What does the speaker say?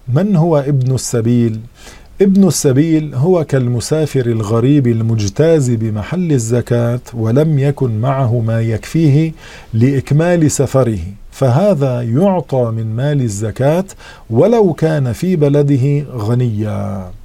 من هو ابن السبيل؟ ابن السبيل هو كالمسافر الغريب المجتاز بمحل الزكاة ولم يكن معه ما يكفيه لإكمال سفره، فهذا يعطى من مال الزكاة ولو كان في بلده غنيا.